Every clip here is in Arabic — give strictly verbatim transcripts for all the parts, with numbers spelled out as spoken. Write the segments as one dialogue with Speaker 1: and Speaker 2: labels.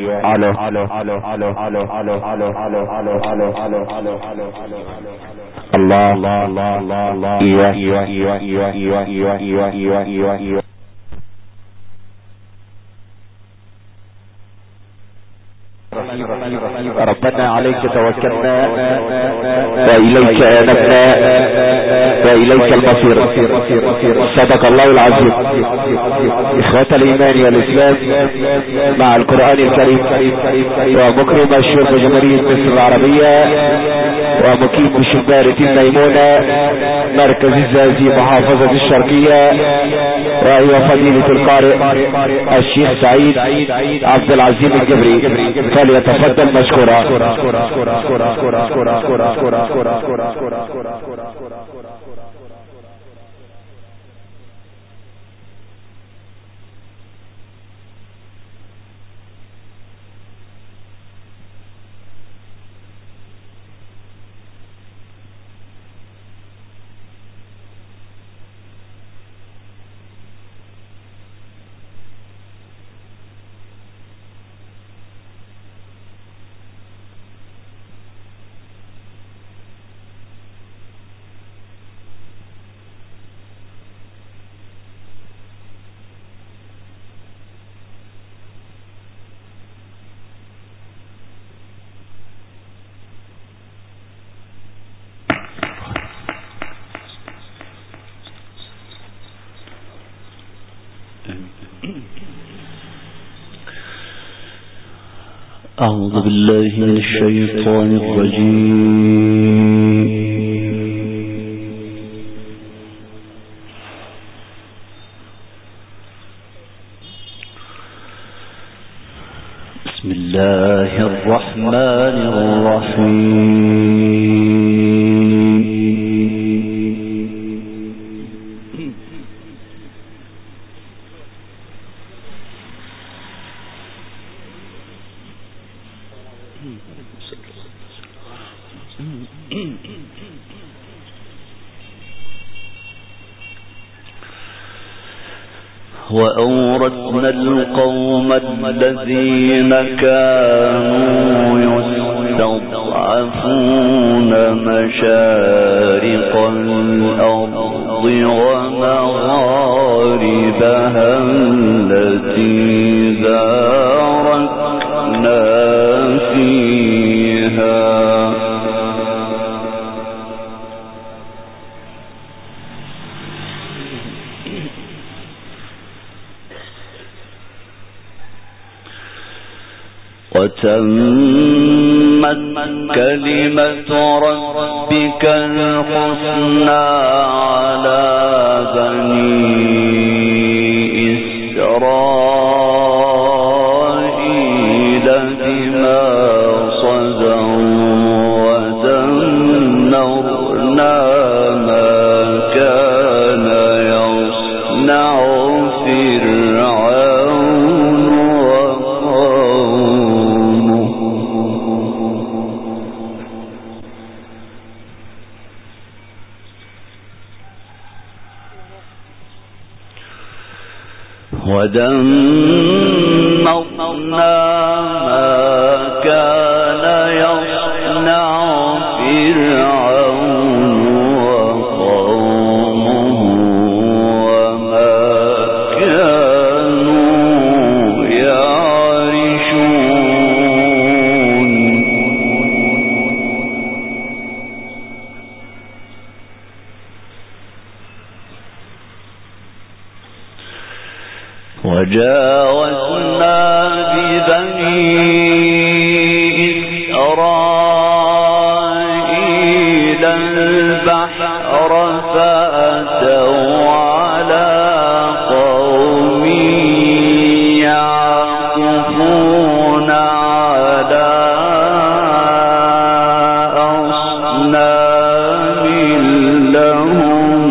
Speaker 1: على على على على على على على على على على على على الله الله الله الله الله ايوه ايوه ايوه ايوه ايوه ايوه ايوه ايوه ايوه ربنا عليك توكلنا وإليك أنبنا وإليك المصير. صدق الله العظيم. إخوة الإيمان والإسلام مع القرآن الكريم ومكرم الشرطة جمهورية مصر العربية ومقيم بشبارة الميمونة مركز الزازي محافظة الشرقية، وهو فضيلة القارئ الشيخ سعيد عبد العزيز الجبري، فليتفضل مشكورا.
Speaker 2: أعوذ بالله من الشيطان الرجيم. بسم الله الرحمن الرحيم. وأورثنا القوم الذين كانوا يستضعفون مشارق الأرض ومغاربها التي باركنا فيها وتمت كلمة ربك الحسنى على بني إسرائيل بما صبروا ودمرنا ما كان يصنع فرعون ودمرنا ما كان يصنع فرعون وقومه وما كانوا يعرشون. وجاوزنا ببني إسرائيل البحر فأتوا على قوم يعكفون على أصنام لهم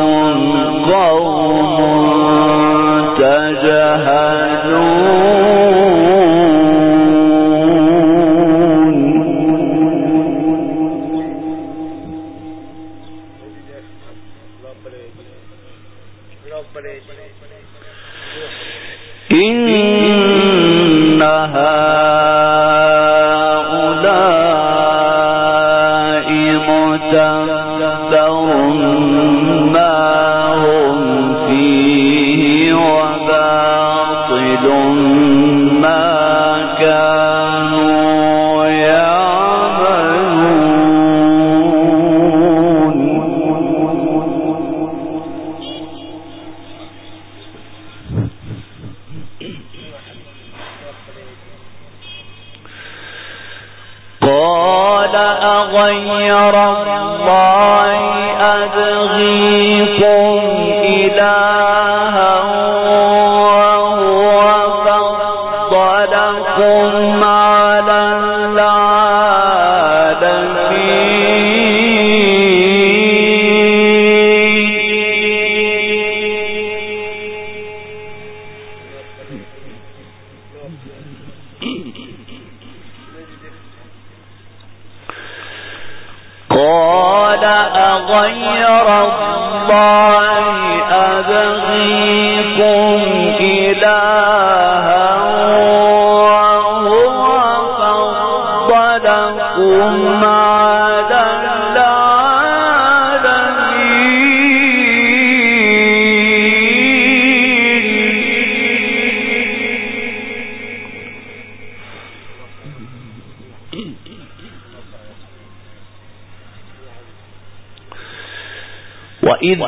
Speaker 2: وإذ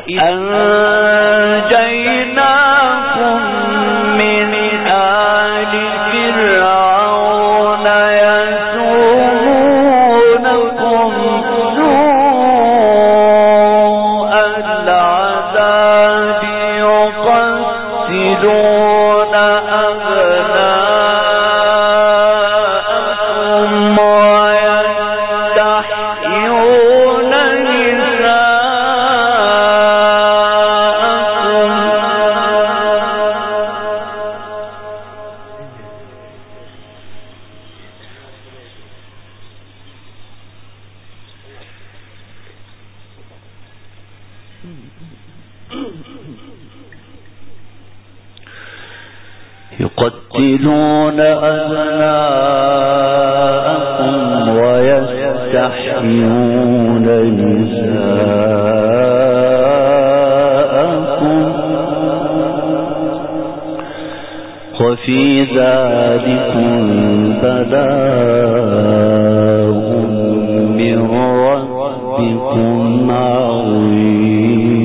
Speaker 2: أنجيناكم من آل فرعون يسومونكم سوء العذاب يقتلون أبناءكم ويستحيون يقتلون أبناءكم ويستحيون نساءكم وفي ذلكم بلاء من ربكم عظيم.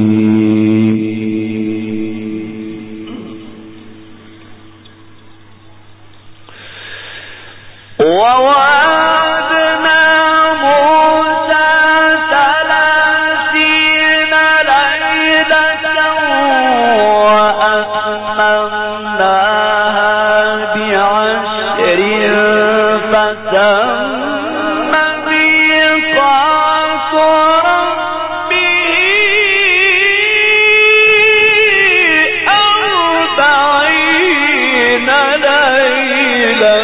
Speaker 2: ووعدنا موسى ثلاثين ليلة وأتممناها بعشر فتم ميقات ربه أربعين ليلة.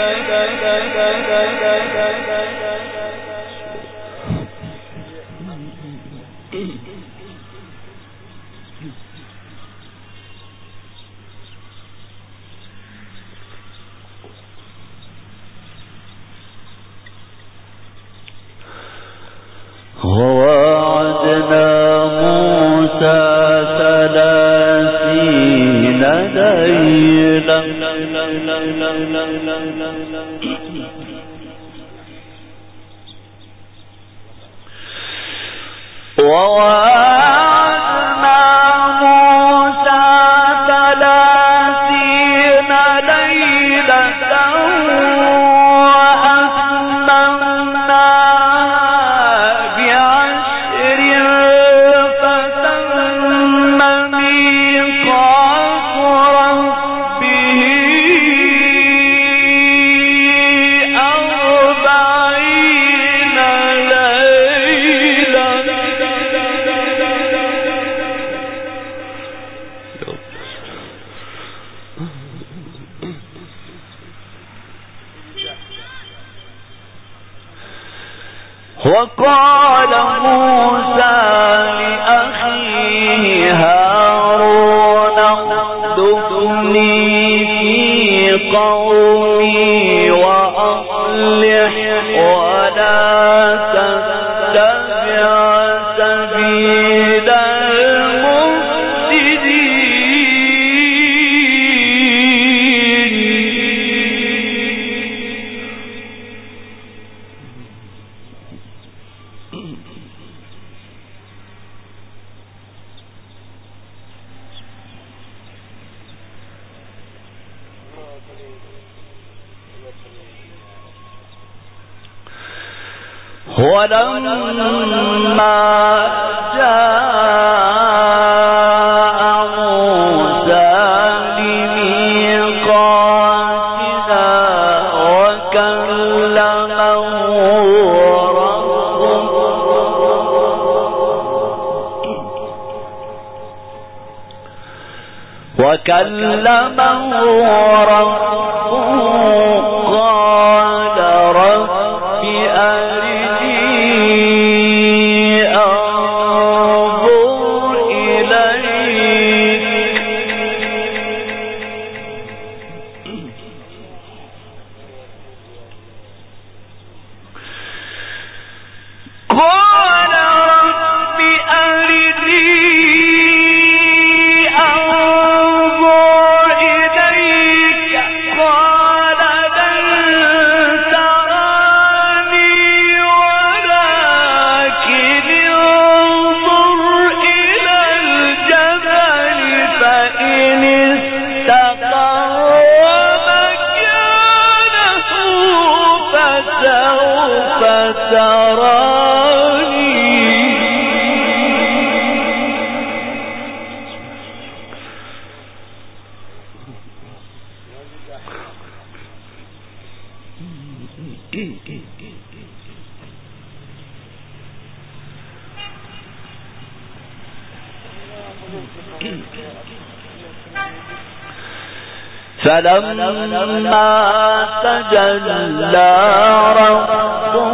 Speaker 2: ووعدنا موسى ثلاثين ليلة ووعدنا موسى ثلاثين ليلة وأتممناها بعشر فتم ميقات ربه وقال موسى لأخيه هارون اخلفني في قومي وأصلح ولا تتبع سبيل ولما جاء موسى لميقاتنا وكلمه ربه وكلمه ربه قال رب فلما تجلى ربه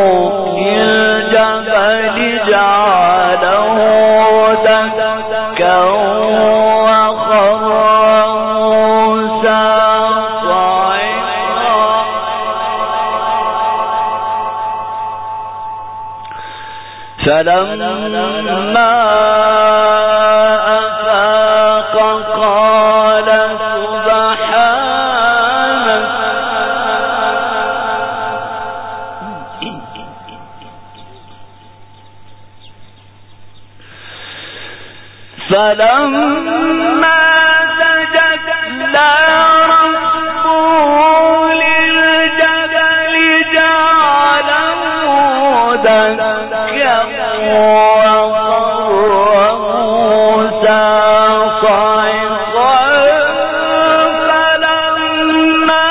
Speaker 2: للجبل جعله دكا وخر موسى صعقا فلما أفاق قال فلما تجلى ربه للجبل جعله دكا وخر موسى صعقا فلما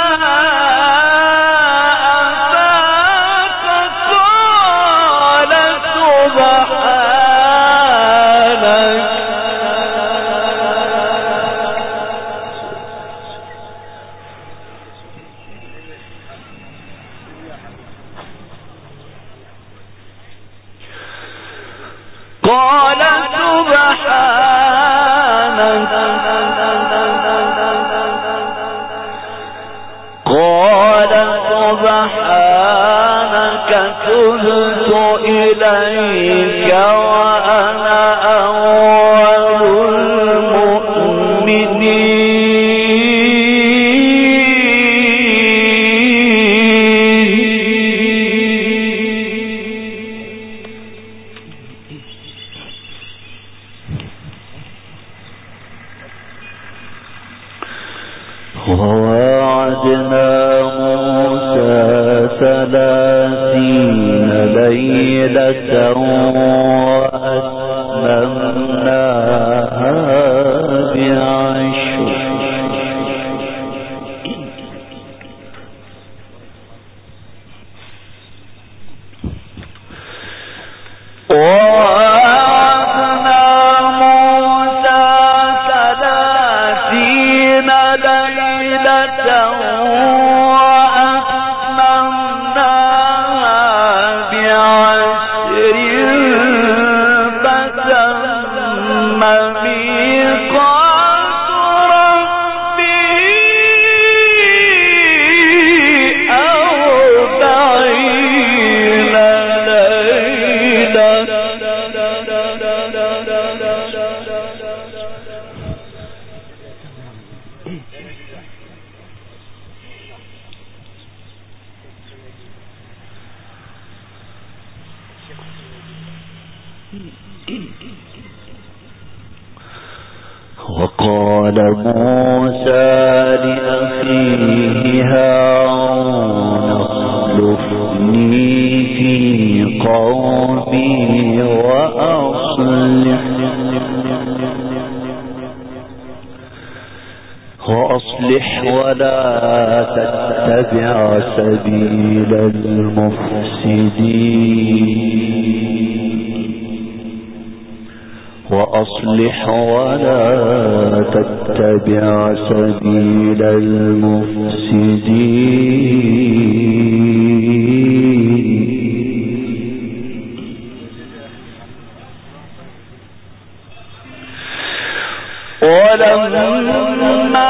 Speaker 2: أفاق قال سبحانك قال سبحانك قال سبحانك تبت إليك وأنا أول المؤمنين وواعدنا موسى ثلاثين ليلة وأتممناها بعشر وأتممناها بعشر وقال موسى لأخيه هارون اخلفني في قومي وأصلح وأصلح ولا تتبع سبيل المفسدين وأصلح ولا تتبع سبيل المفسدين ولما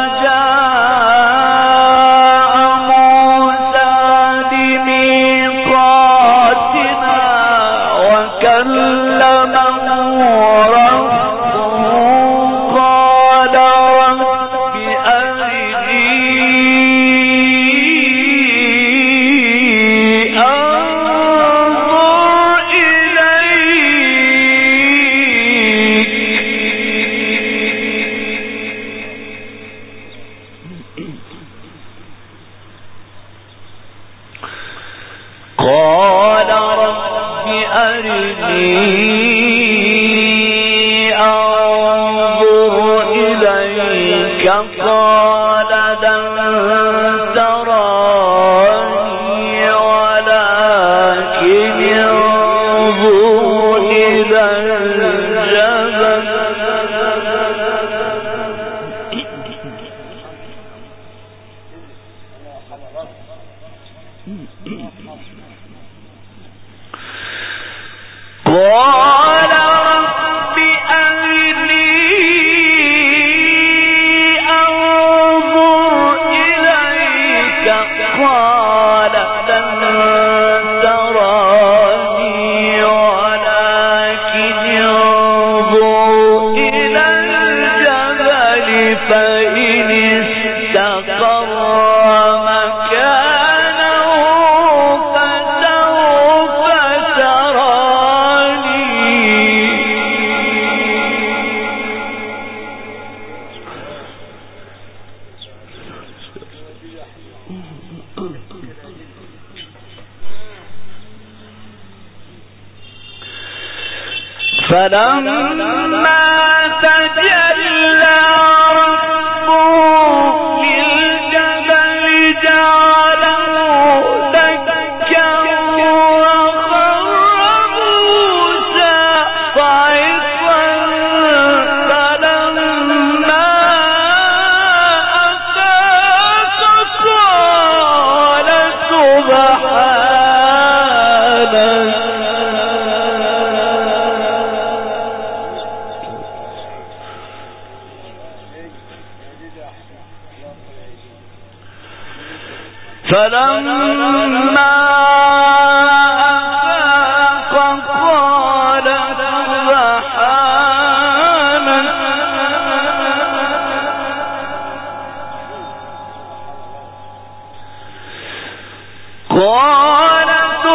Speaker 2: فلما تجلى ربه للجبل جعله دكا وخر موسى صعقا فلما أفاق قال سبحانك فلما أفاق قال سبحانك قال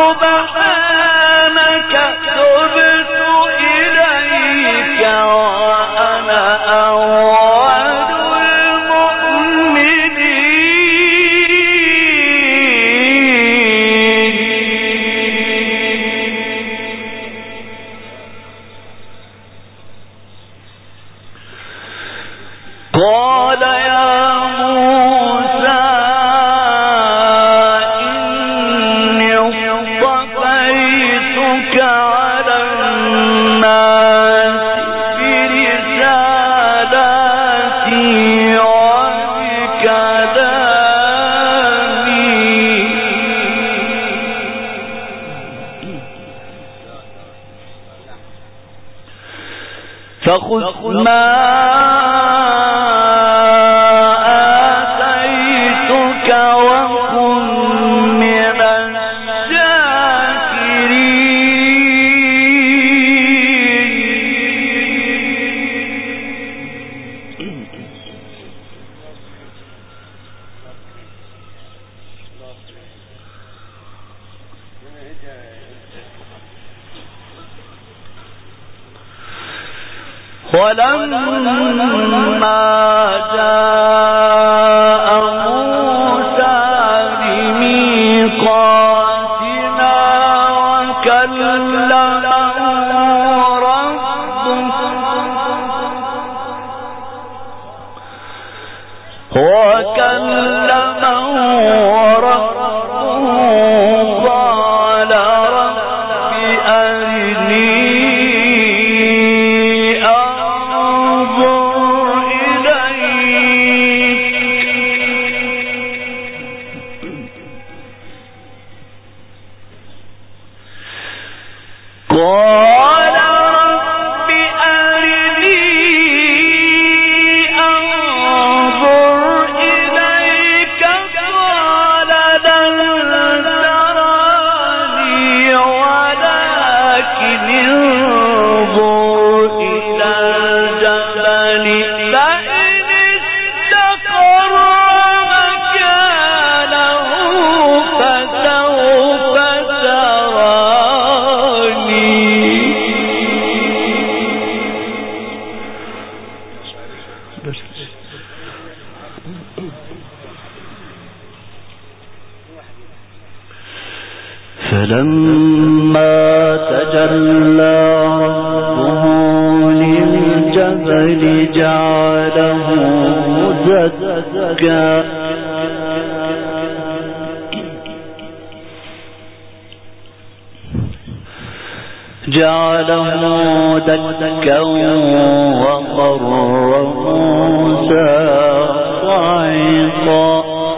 Speaker 2: سبحانك تبت إليك وأنا أول قال يا موسى إني اصطفيتك على الناس برسالاتي وبكلامي فخذ ما آتيتك وكن من الشاكرين. ولما جاء موسى لميقاتنا وكلمه ربه وكلمه ربه قال رب أرني فلما تجلى ربه للجبل جعله دكا جعله دكا وخر موسى صعقا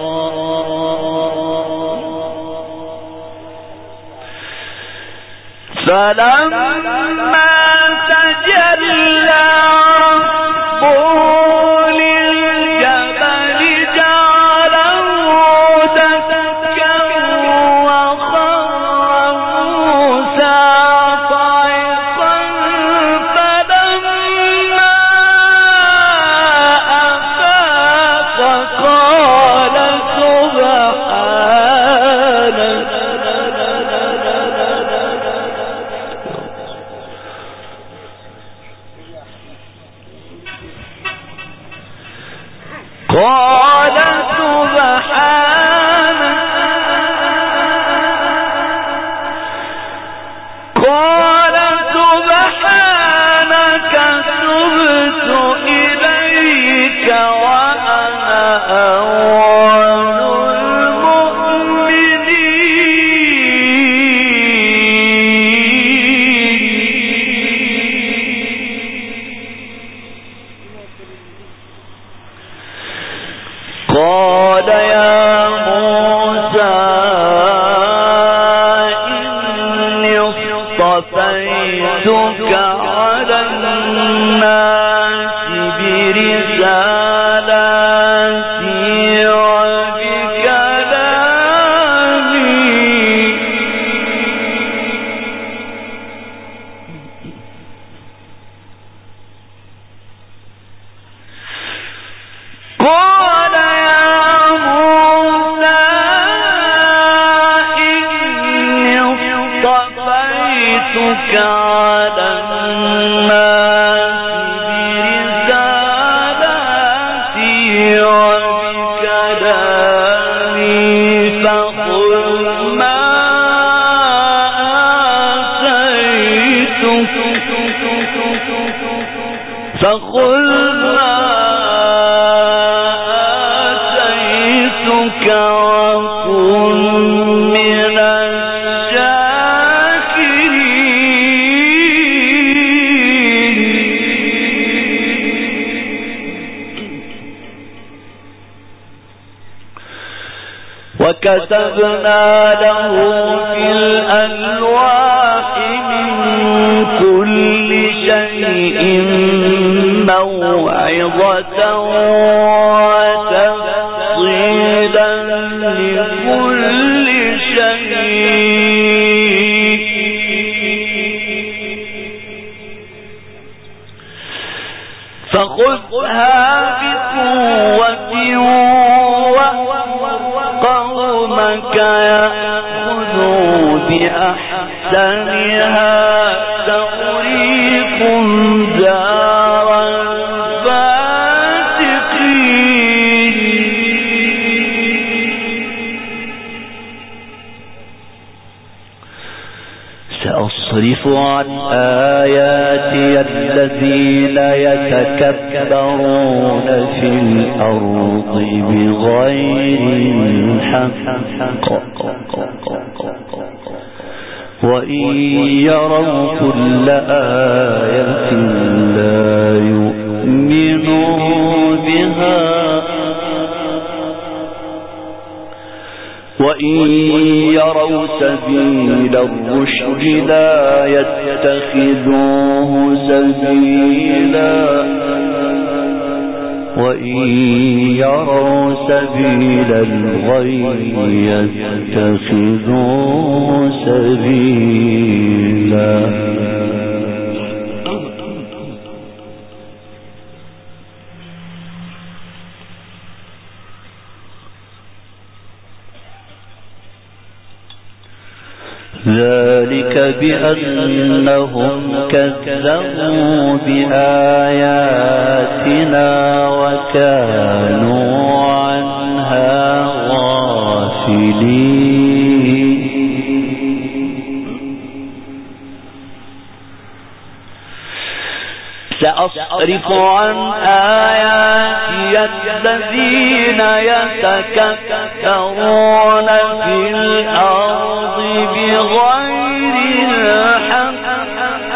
Speaker 2: فلما تجلى ربه للجبل جعله دكا وخر موسى صعقا فلما أفاق قال سبحانك قال سبحانك قال سبحانك تبت إليك وأنا أول المؤمنين. قال يا موسى إني اصطفيتك على الناس برسالاتي وبكلامي قال اصطفيتك على الناس برسالاتي وبكلامي فخذ ما آتيتك فخذ ما آتيتك وكن من وكتبنا له في الألواح من كل شيء موعظة وتفصيلا لكل شيء فخذها بقوة وقومك يأخذوا بأحسنها تغريكم دار الفاسقين سأصرف عن آياتي الذين يتكبرون في الأرض بغير الحق وإن يروا كل آية لا يؤمنوا بها وإن يروا سبيل الرشد لا يتخذوه سبيلا وإن يروا سبيل الغي يتخذوه سبيلا ذلك بأنهم كذبوا بآياتنا وكانوا عنها غافلين سأصرف عن آياتي الذين يتكبرون في الأرض بغير الحق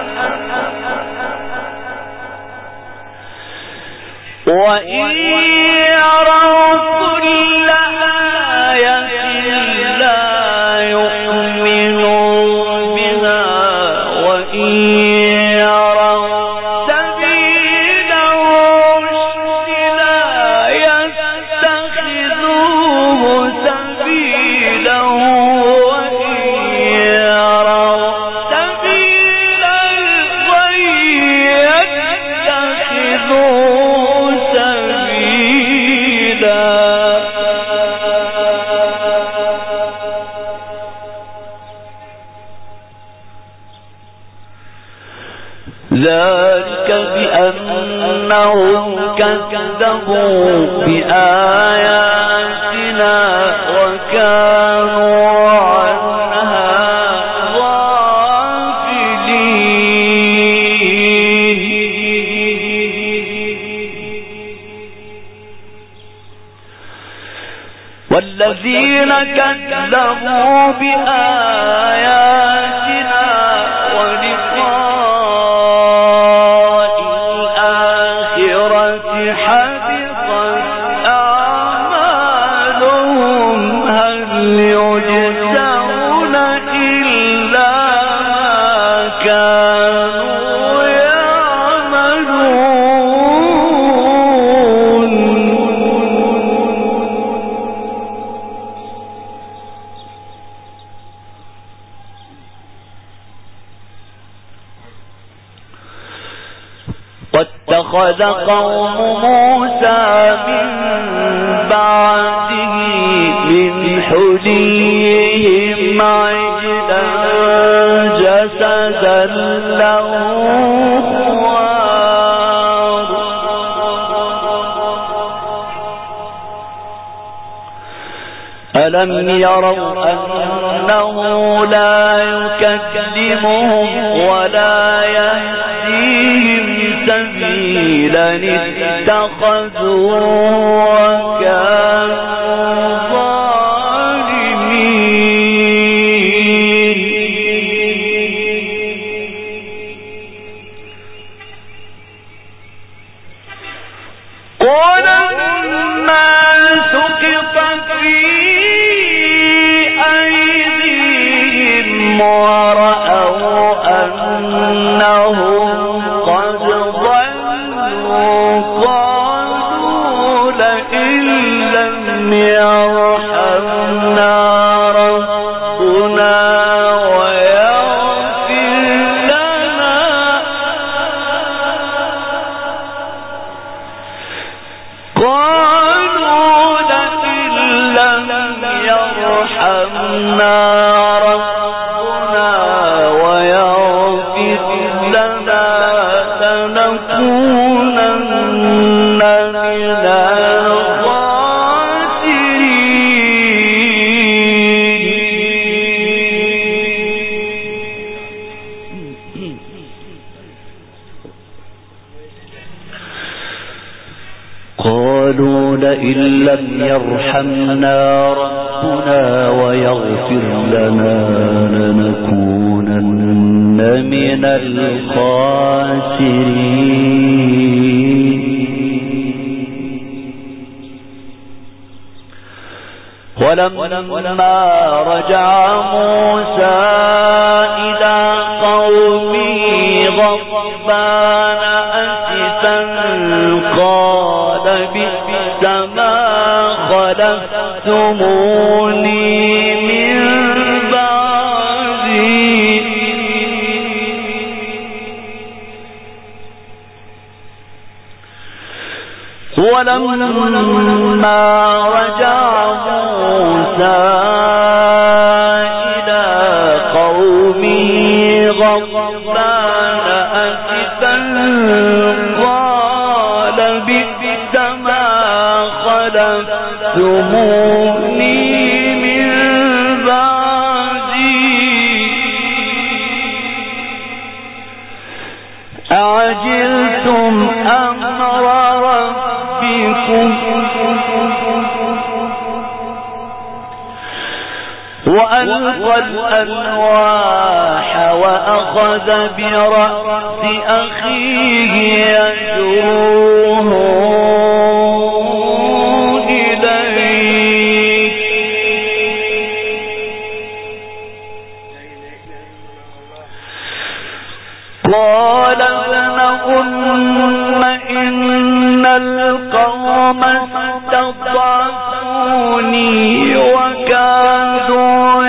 Speaker 2: وإن يروا كل آية لا يؤمنوا بها وإن يروا سبيل الرشد لا يتخذوه سبيلا وإن يروا سبيل الغي يتخذوه سبيلا ذلك بأنهم كذبوا بآياتنا وكانوا عنها غافلين والذين كذبوا بآياتنا ولقاء الآخرة حبطت أعمالهم هل يجزون إلا ما كانوا يعملون واتخذ قوم موسى من بعده من حليهم عجلا جسدا له خوار ألم يروا أنه لا يكلمهم ولا يهديهم سبيلا اتخذوا وكانوا ظالمين قل ما سقط في أيديهم ورأوا أنهم قد ضلوا
Speaker 3: قالوا لئن لم يرحمنا ربنا ويغفر لنا لنكونن من الخاسرين. ولما رجع موسى إلى قومه غضبان أسفا قال بئس ما خلفتموني من بعدي ولما رجع موسى إلى قومه غضبان أسفا قال بئس ما خلفتموني من بعدي أعجلتم أمر ربكم وألقى الألواح وأخذ برأس أخيه يجروه إليه قال ابن أم إن القوم استضعفوني وكادوا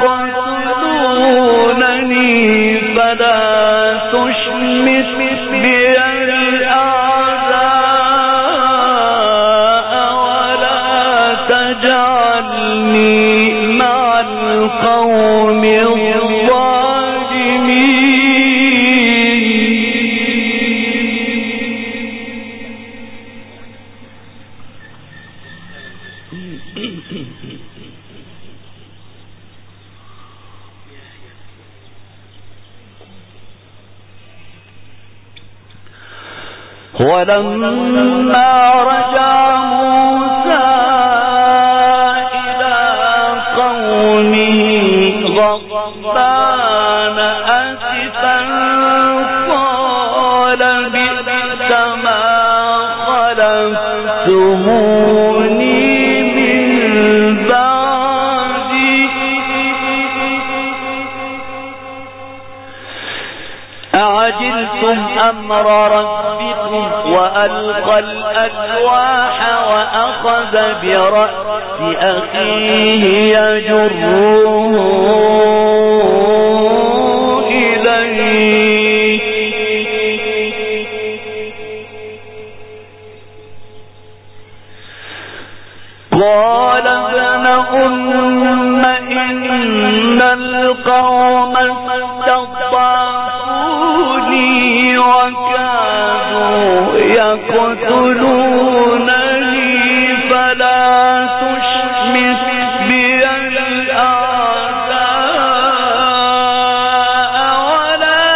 Speaker 3: يقتلونني فلا تشمت بي الأعداء ولا تجعلني مع القوم الظالمين. ولما رجع موسى إلى قومه غضبان أسفا قال بئس ما خلفتموني من بعدي أعجلتم أمر ربكم وألقى الألواح وأخذ برأس أخيه يجره إليه قال ابن أم إن القوم استضعفوني وكانوا يقتلونني فلا تشمت بي الأعداء ولا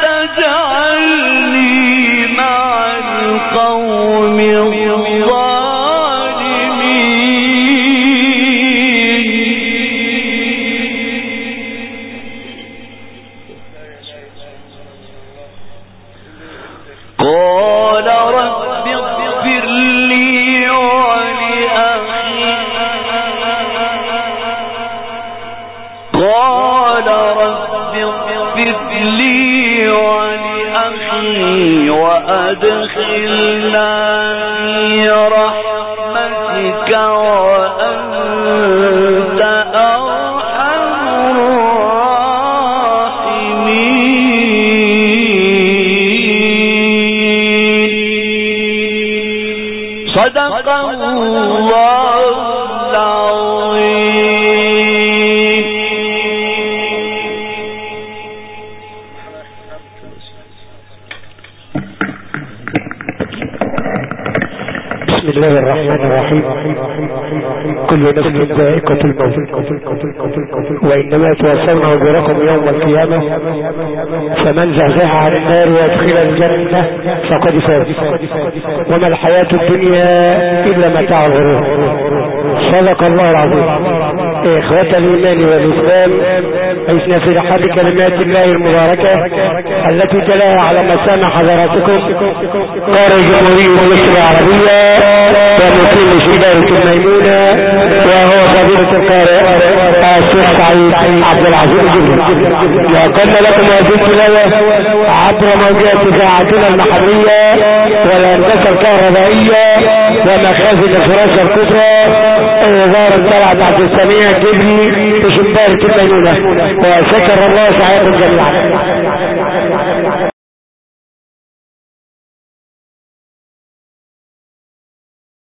Speaker 3: تجعلني مع القوم الظالمين. قال رب اغفر لي ولأخي قال رب اغفر لي ولأخي وأدخلنا في رحمتك وأنت أرحم الراحمين. صدق الله العظيم.
Speaker 4: بسم الله الرحمن الرحيم. كل نفس ذائقة الموت وإنما توفون أجوركم يوم القيامة فمن زحزح عن النار ويدخل الجنة فقد فاز وما الحياة الدنيا إلا متاع الغرور. صدق الله العظيم. إخوة الإيمان والإسلام، عشنا في رحاب كلمات الله المباركة التي تلاها على مسامع حضراتكم قارئ جمهورية مصر العربية ومقيم شبابة الميمونة وهو فضيلة القارئ الشيخ سعيد عبد العزيز الجبري. وقلنا لكم هذه التلاوة عبر موجات إذاعتنا المحلية والهندسة الكهربائية ومخازن الفراشة الكبرى وزارة طلعت عبد السميع الجبري في شبابة الميمونة. وشكر الله سعيكم جميعا.